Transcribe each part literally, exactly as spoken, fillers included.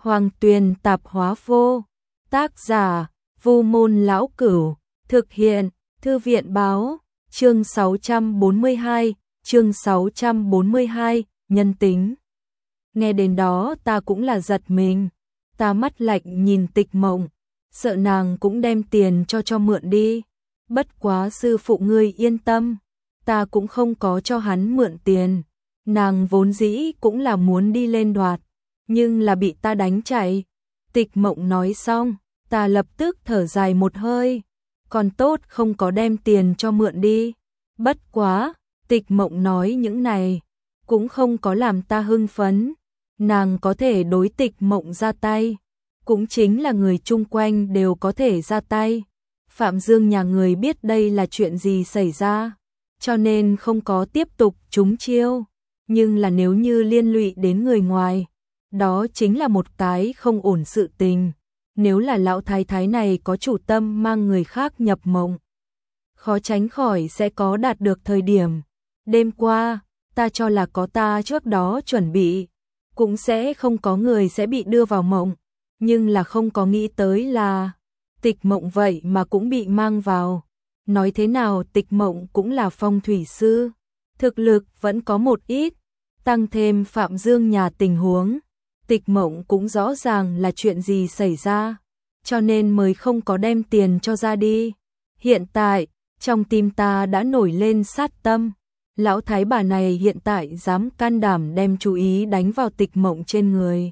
Hoàng Tuyền Tạp Hóa Vô. Tác giả: Vu Môn Lão Cửu. Thực hiện: Thư viện Báo. Chương sáu trăm bốn mươi hai, chương sáu trăm bốn mươi hai, nhân tính. Nghe đến đó ta cũng là giật mình. Ta mắt lạnh nhìn Tịch Mộng, sợ nàng cũng đem tiền cho cho mượn đi. Bất quá sư phụ ngươi yên tâm, ta cũng không có cho hắn mượn tiền. Nàng vốn dĩ cũng là muốn đi lên đoạt, nhưng là bị ta đánh chạy. Tịch Mộng nói xong, ta lập tức thở dài một hơi. Còn tốt không có đem tiền cho mượn đi. Bất quá, Tịch Mộng nói những này cũng không có làm ta hưng phấn. Nàng có thể đối Tịch Mộng ra tay, cũng chính là người chung quanh đều có thể ra tay. Phạm Dương nhà người biết đây là chuyện gì xảy ra, cho nên không có tiếp tục trúng chiêu. Nhưng là nếu như liên lụy đến người ngoài, đó chính là một cái không ổn sự tình. Nếu là lão thái thái này có chủ tâm mang người khác nhập mộng, khó tránh khỏi sẽ có đạt được thời điểm. Đêm qua, ta cho là có ta trước đó chuẩn bị, cũng sẽ không có người sẽ bị đưa vào mộng. Nhưng là không có nghĩ tới là Tịch Mộng vậy mà cũng bị mang vào. Nói thế nào Tịch Mộng cũng là phong thủy sư, thực lực vẫn có một ít. Tăng thêm Phạm Dương nhà tình huống, Tịch Mộng cũng rõ ràng là chuyện gì xảy ra, cho nên mới không có đem tiền cho ra đi. Hiện tại, trong tim ta đã nổi lên sát tâm. Lão thái bà này hiện tại dám can đảm đem chú ý đánh vào Tịch Mộng trên người.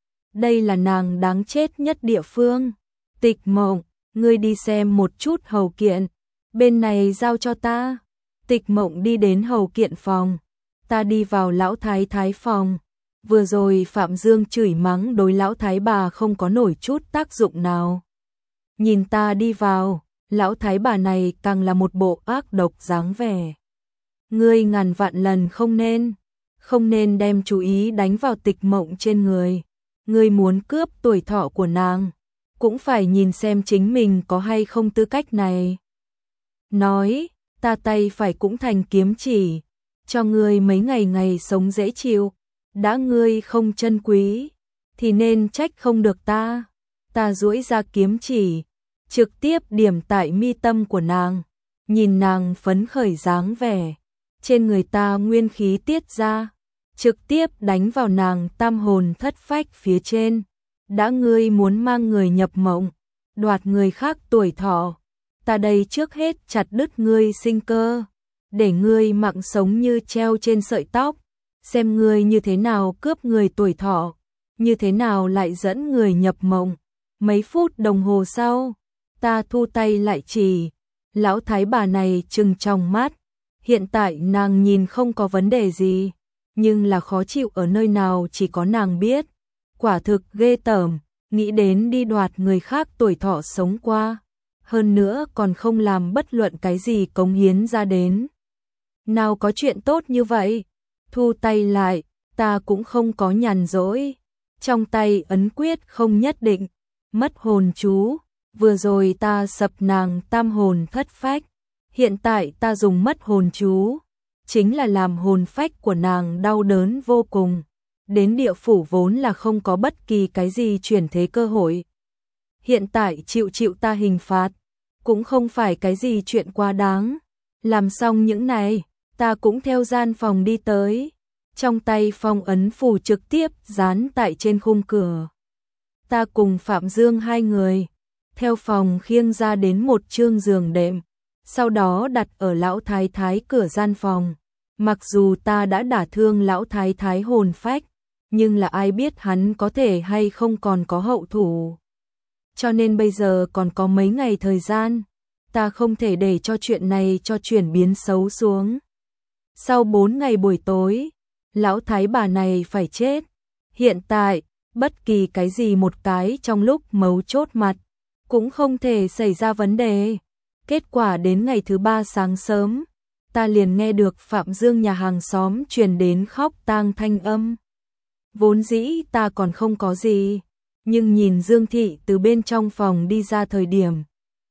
Đây là nàng đáng chết nhất địa phương. Tịch Mộng, ngươi đi xem một chút hầu kiện, bên này giao cho ta. Tịch Mộng đi đến hầu kiện phòng. Ta đi vào lão thái thái phòng. Vừa rồi Phạm Dương chửi mắng đối lão thái bà không có nổi chút tác dụng nào. Nhìn ta đi vào, lão thái bà này càng là một bộ ác độc dáng vẻ. Ngươi ngàn vạn lần không nên, không nên đem chú ý đánh vào Tịch Mộng trên người. Ngươi muốn cướp tuổi thọ của nàng, cũng phải nhìn xem chính mình có hay không tư cách này. Nói, ta tay phải cũng thành kiếm chỉ, cho ngươi mấy ngày ngày sống dễ chịu. Đã ngươi không trân quý, thì nên trách không được ta. Ta duỗi ra kiếm chỉ, trực tiếp điểm tại mi tâm của nàng. Nhìn nàng phấn khởi dáng vẻ, trên người ta nguyên khí tiết ra, trực tiếp đánh vào nàng tam hồn thất phách phía trên. Đã ngươi muốn mang người nhập mộng, đoạt người khác tuổi thọ, ta đây trước hết chặt đứt ngươi sinh cơ, để ngươi mạng sống như treo trên sợi tóc. Xem ngươi như thế nào cướp người tuổi thọ, như thế nào lại dẫn người nhập mộng. Mấy phút đồng hồ sau, ta thu tay lại chỉ. Lão thái bà này trừng trong mắt. Hiện tại nàng nhìn không có vấn đề gì, nhưng là khó chịu ở nơi nào chỉ có nàng biết. Quả thực ghê tởm, nghĩ đến đi đoạt người khác tuổi thọ sống qua, hơn nữa còn không làm bất luận cái gì cống hiến ra đến. Nào có chuyện tốt như vậy. Thu tay lại, ta cũng không có nhàn rỗi. Trong tay ấn quyết không nhất định, mất hồn chú. Vừa rồi ta sập nàng tam hồn thất phách, hiện tại ta dùng mất hồn chú, chính là làm hồn phách của nàng đau đớn vô cùng. Đến địa phủ vốn là không có bất kỳ cái gì chuyển thế cơ hội. Hiện tại chịu chịu ta hình phạt, cũng không phải cái gì chuyện quá đáng. Làm xong những này, ta cũng theo gian phòng đi tới. Trong tay phong ấn phù trực tiếp dán tại trên khung cửa. Ta cùng Phạm Dương hai người, theo phòng khiêng ra đến một chương giường đệm, sau đó đặt ở lão thái thái cửa gian phòng. Mặc dù ta đã đả thương lão thái thái hồn phách, nhưng là ai biết hắn có thể hay không còn có hậu thủ. Cho nên bây giờ còn có mấy ngày thời gian, ta không thể để cho chuyện này cho chuyển biến xấu xuống. Sau bốn ngày buổi tối, lão thái bà này phải chết. Hiện tại, bất kỳ cái gì một cái trong lúc mấu chốt mặt, cũng không thể xảy ra vấn đề. Kết quả đến ngày thứ ba sáng sớm, ta liền nghe được Phạm Dương nhà hàng xóm truyền đến khóc tang thanh âm. Vốn dĩ ta còn không có gì, nhưng nhìn Dương Thị từ bên trong phòng đi ra thời điểm,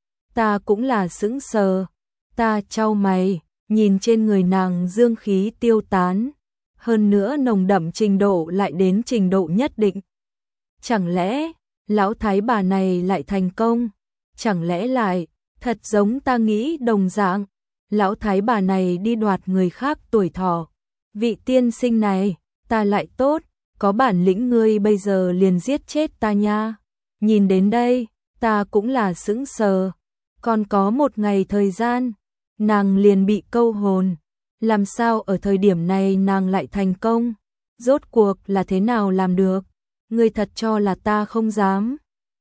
ta cũng là sững sờ. Ta chau mày, nhìn trên người nàng dương khí tiêu tán, hơn nữa nồng đậm trình độ lại đến trình độ nhất định. Chẳng lẽ, lão thái bà này lại thành công? Chẳng lẽ lại, thật giống ta nghĩ đồng dạng, lão thái bà này đi đoạt người khác tuổi thọ. Vị tiên sinh này, ta lại tốt, có bản lĩnh ngươi bây giờ liền giết chết ta nha. Nhìn đến đây, ta cũng là sững sờ. Còn có một ngày thời gian, nàng liền bị câu hồn. Làm sao ở thời điểm này nàng lại thành công? Rốt cuộc là thế nào làm được? Ngươi thật cho là ta không dám.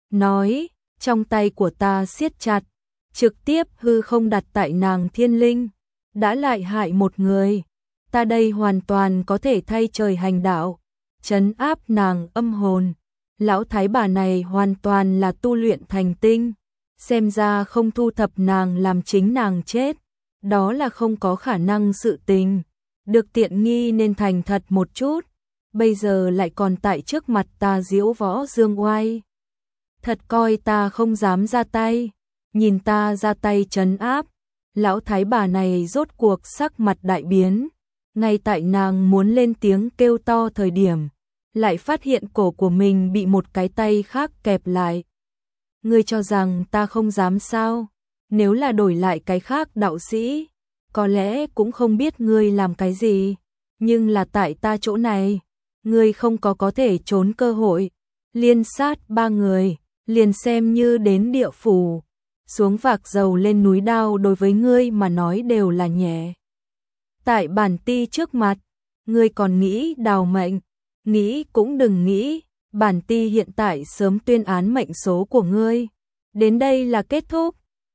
Nói, trong tay của ta siết chặt, trực tiếp hư không đặt tại nàng thiên linh. Đã lại hại một người, ta đây hoàn toàn có thể thay trời hành đạo, trấn áp nàng âm hồn. Lão thái bà này hoàn toàn là tu luyện thành tinh, xem ra không thu thập nàng làm chính nàng chết, đó là không có khả năng sự tình. Được tiện nghi nên thành thật một chút, bây giờ lại còn tại trước mặt ta diễu võ dương oai. Thật coi ta không dám ra tay, nhìn ta ra tay trấn áp. Lão thái bà này rốt cuộc sắc mặt đại biến, ngay tại nàng muốn lên tiếng kêu to thời điểm, lại phát hiện cổ của mình bị một cái tay khác kẹp lại. Ngươi cho rằng ta không dám sao? Nếu là đổi lại cái khác đạo sĩ, có lẽ cũng không biết ngươi làm cái gì, nhưng là tại ta chỗ này, ngươi không có có thể trốn cơ hội. Liên sát ba người, liền xem như đến địa phủ, xuống vạc dầu lên núi đao đối với ngươi mà nói đều là nhẹ. Tại bản ti trước mặt, ngươi còn nghĩ đào mệnh, nghĩ cũng đừng nghĩ, bản ti hiện tại sớm tuyên án mệnh số của ngươi. Đến đây là kết thúc.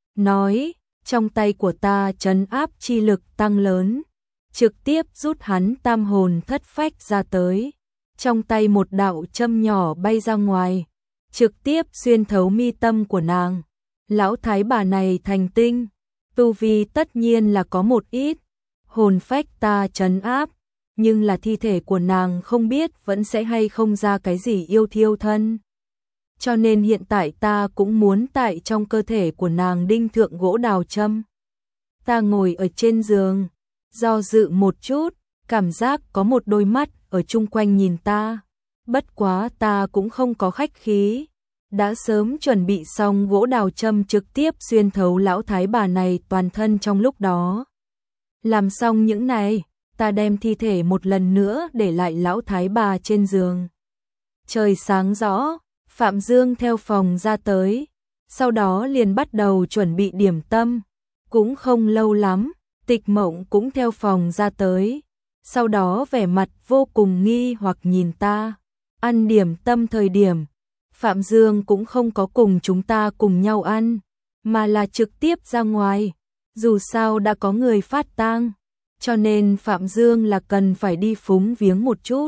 Nói, trong tay của ta trấn áp chi lực tăng lớn, trực tiếp rút hắn tam hồn thất phách ra tới. Trong tay một đạo châm nhỏ bay ra ngoài, trực tiếp xuyên thấu mi tâm của nàng. Lão thái bà này thành tinh, tu vi tất nhiên là có một ít, hồn phách ta trấn áp, nhưng là thi thể của nàng không biết vẫn sẽ hay không ra cái gì yêu thiêu thân. Cho nên hiện tại ta cũng muốn tại trong cơ thể của nàng đinh thượng gỗ đào châm. Ta ngồi ở trên giường, do dự một chút, cảm giác có một đôi mắt ở chung quanh nhìn ta. Bất quá ta cũng không có khách khí, đã sớm chuẩn bị xong gỗ đào châm trực tiếp xuyên thấu lão thái bà này toàn thân trong lúc đó. Làm xong những này, ta đem thi thể một lần nữa để lại lão thái bà trên giường. Trời sáng rõ, Phạm Dương theo phòng ra tới, sau đó liền bắt đầu chuẩn bị điểm tâm. Cũng không lâu lắm, Tịch Mộng cũng theo phòng ra tới, sau đó vẻ mặt vô cùng nghi hoặc nhìn ta. Ăn điểm tâm thời điểm, Phạm Dương cũng không có cùng chúng ta cùng nhau ăn, mà là trực tiếp ra ngoài. Dù sao đã có người phát tang, cho nên Phạm Dương là cần phải đi phúng viếng một chút.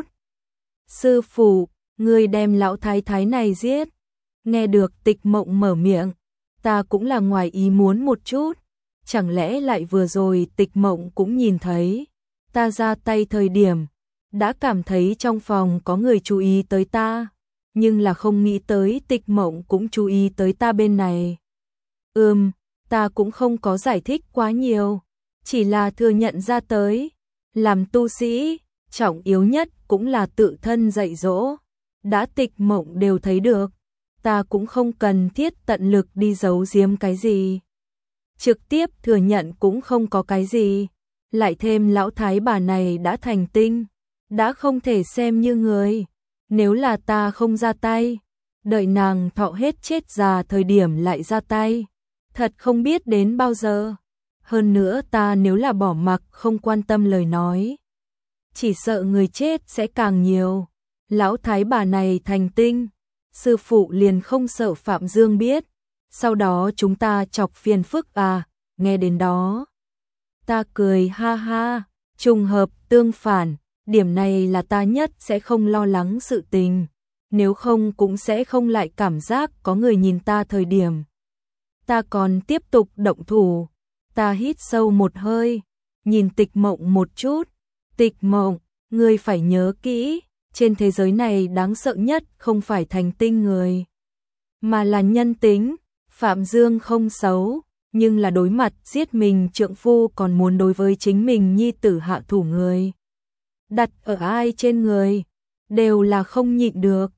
Sư phụ, người đem lão thái thái này giết. Nghe được Tịch Mộng mở miệng, ta cũng là ngoài ý muốn một chút. Chẳng lẽ lại vừa rồi Tịch Mộng cũng nhìn thấy ta ra tay thời điểm, đã cảm thấy trong phòng có người chú ý tới ta, nhưng là không nghĩ tới Tịch Mộng cũng chú ý tới ta bên này. Ừm, ta cũng không có giải thích quá nhiều, chỉ là thừa nhận ra tới. Làm tu sĩ, trọng yếu nhất cũng là tự thân dạy dỗ. Đã Tịch Mộng đều thấy được, ta cũng không cần thiết tận lực đi giấu giếm cái gì. Trực tiếp thừa nhận cũng không có cái gì. Lại thêm lão thái bà này đã thành tinh, đã không thể xem như người. Nếu là ta không ra tay, đợi nàng thọ hết chết già thời điểm lại ra tay, thật không biết đến bao giờ. Hơn nữa ta nếu là bỏ mặc không quan tâm lời nói, chỉ sợ người chết sẽ càng nhiều. Lão thái bà này thành tinh, sư phụ liền không sợ Phạm Dương biết, sau đó chúng ta chọc phiền phức à. Nghe đến đó, ta cười ha ha, trùng hợp tương phản, điểm này là ta nhất sẽ không lo lắng sự tình, nếu không cũng sẽ không lại cảm giác có người nhìn ta thời điểm. Ta còn tiếp tục động thủ. Ta hít sâu một hơi, nhìn Tịch Mộng một chút. Tịch Mộng, ngươi phải nhớ kỹ, trên thế giới này đáng sợ nhất không phải thành tinh người, mà là nhân tính. Phạm Dương không xấu, nhưng là đối mặt giết mình trượng phu còn muốn đối với chính mình nhi tử hạ thủ người. Đặt ở ai trên người, đều là không nhịn được.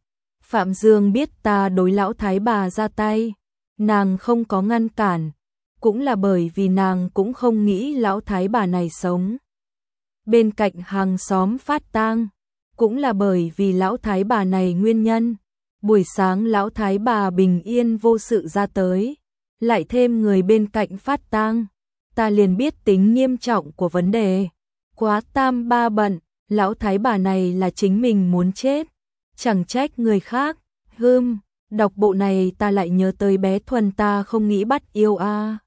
Phạm Dương biết ta đối lão thái bà ra tay, nàng không có ngăn cản, cũng là bởi vì nàng cũng không nghĩ lão thái bà này sống bên cạnh hàng xóm phát tang, cũng là bởi vì lão thái bà này nguyên nhân. Buổi sáng lão thái bà bình yên vô sự ra tới, lại thêm người bên cạnh phát tang, ta liền biết tính nghiêm trọng của vấn đề. Quá tam ba bận, lão thái bà này là chính mình muốn chết, chẳng trách người khác. Hừm, đọc bộ này ta lại nhớ tới bé Thuần, ta không nghĩ bắt yêu a.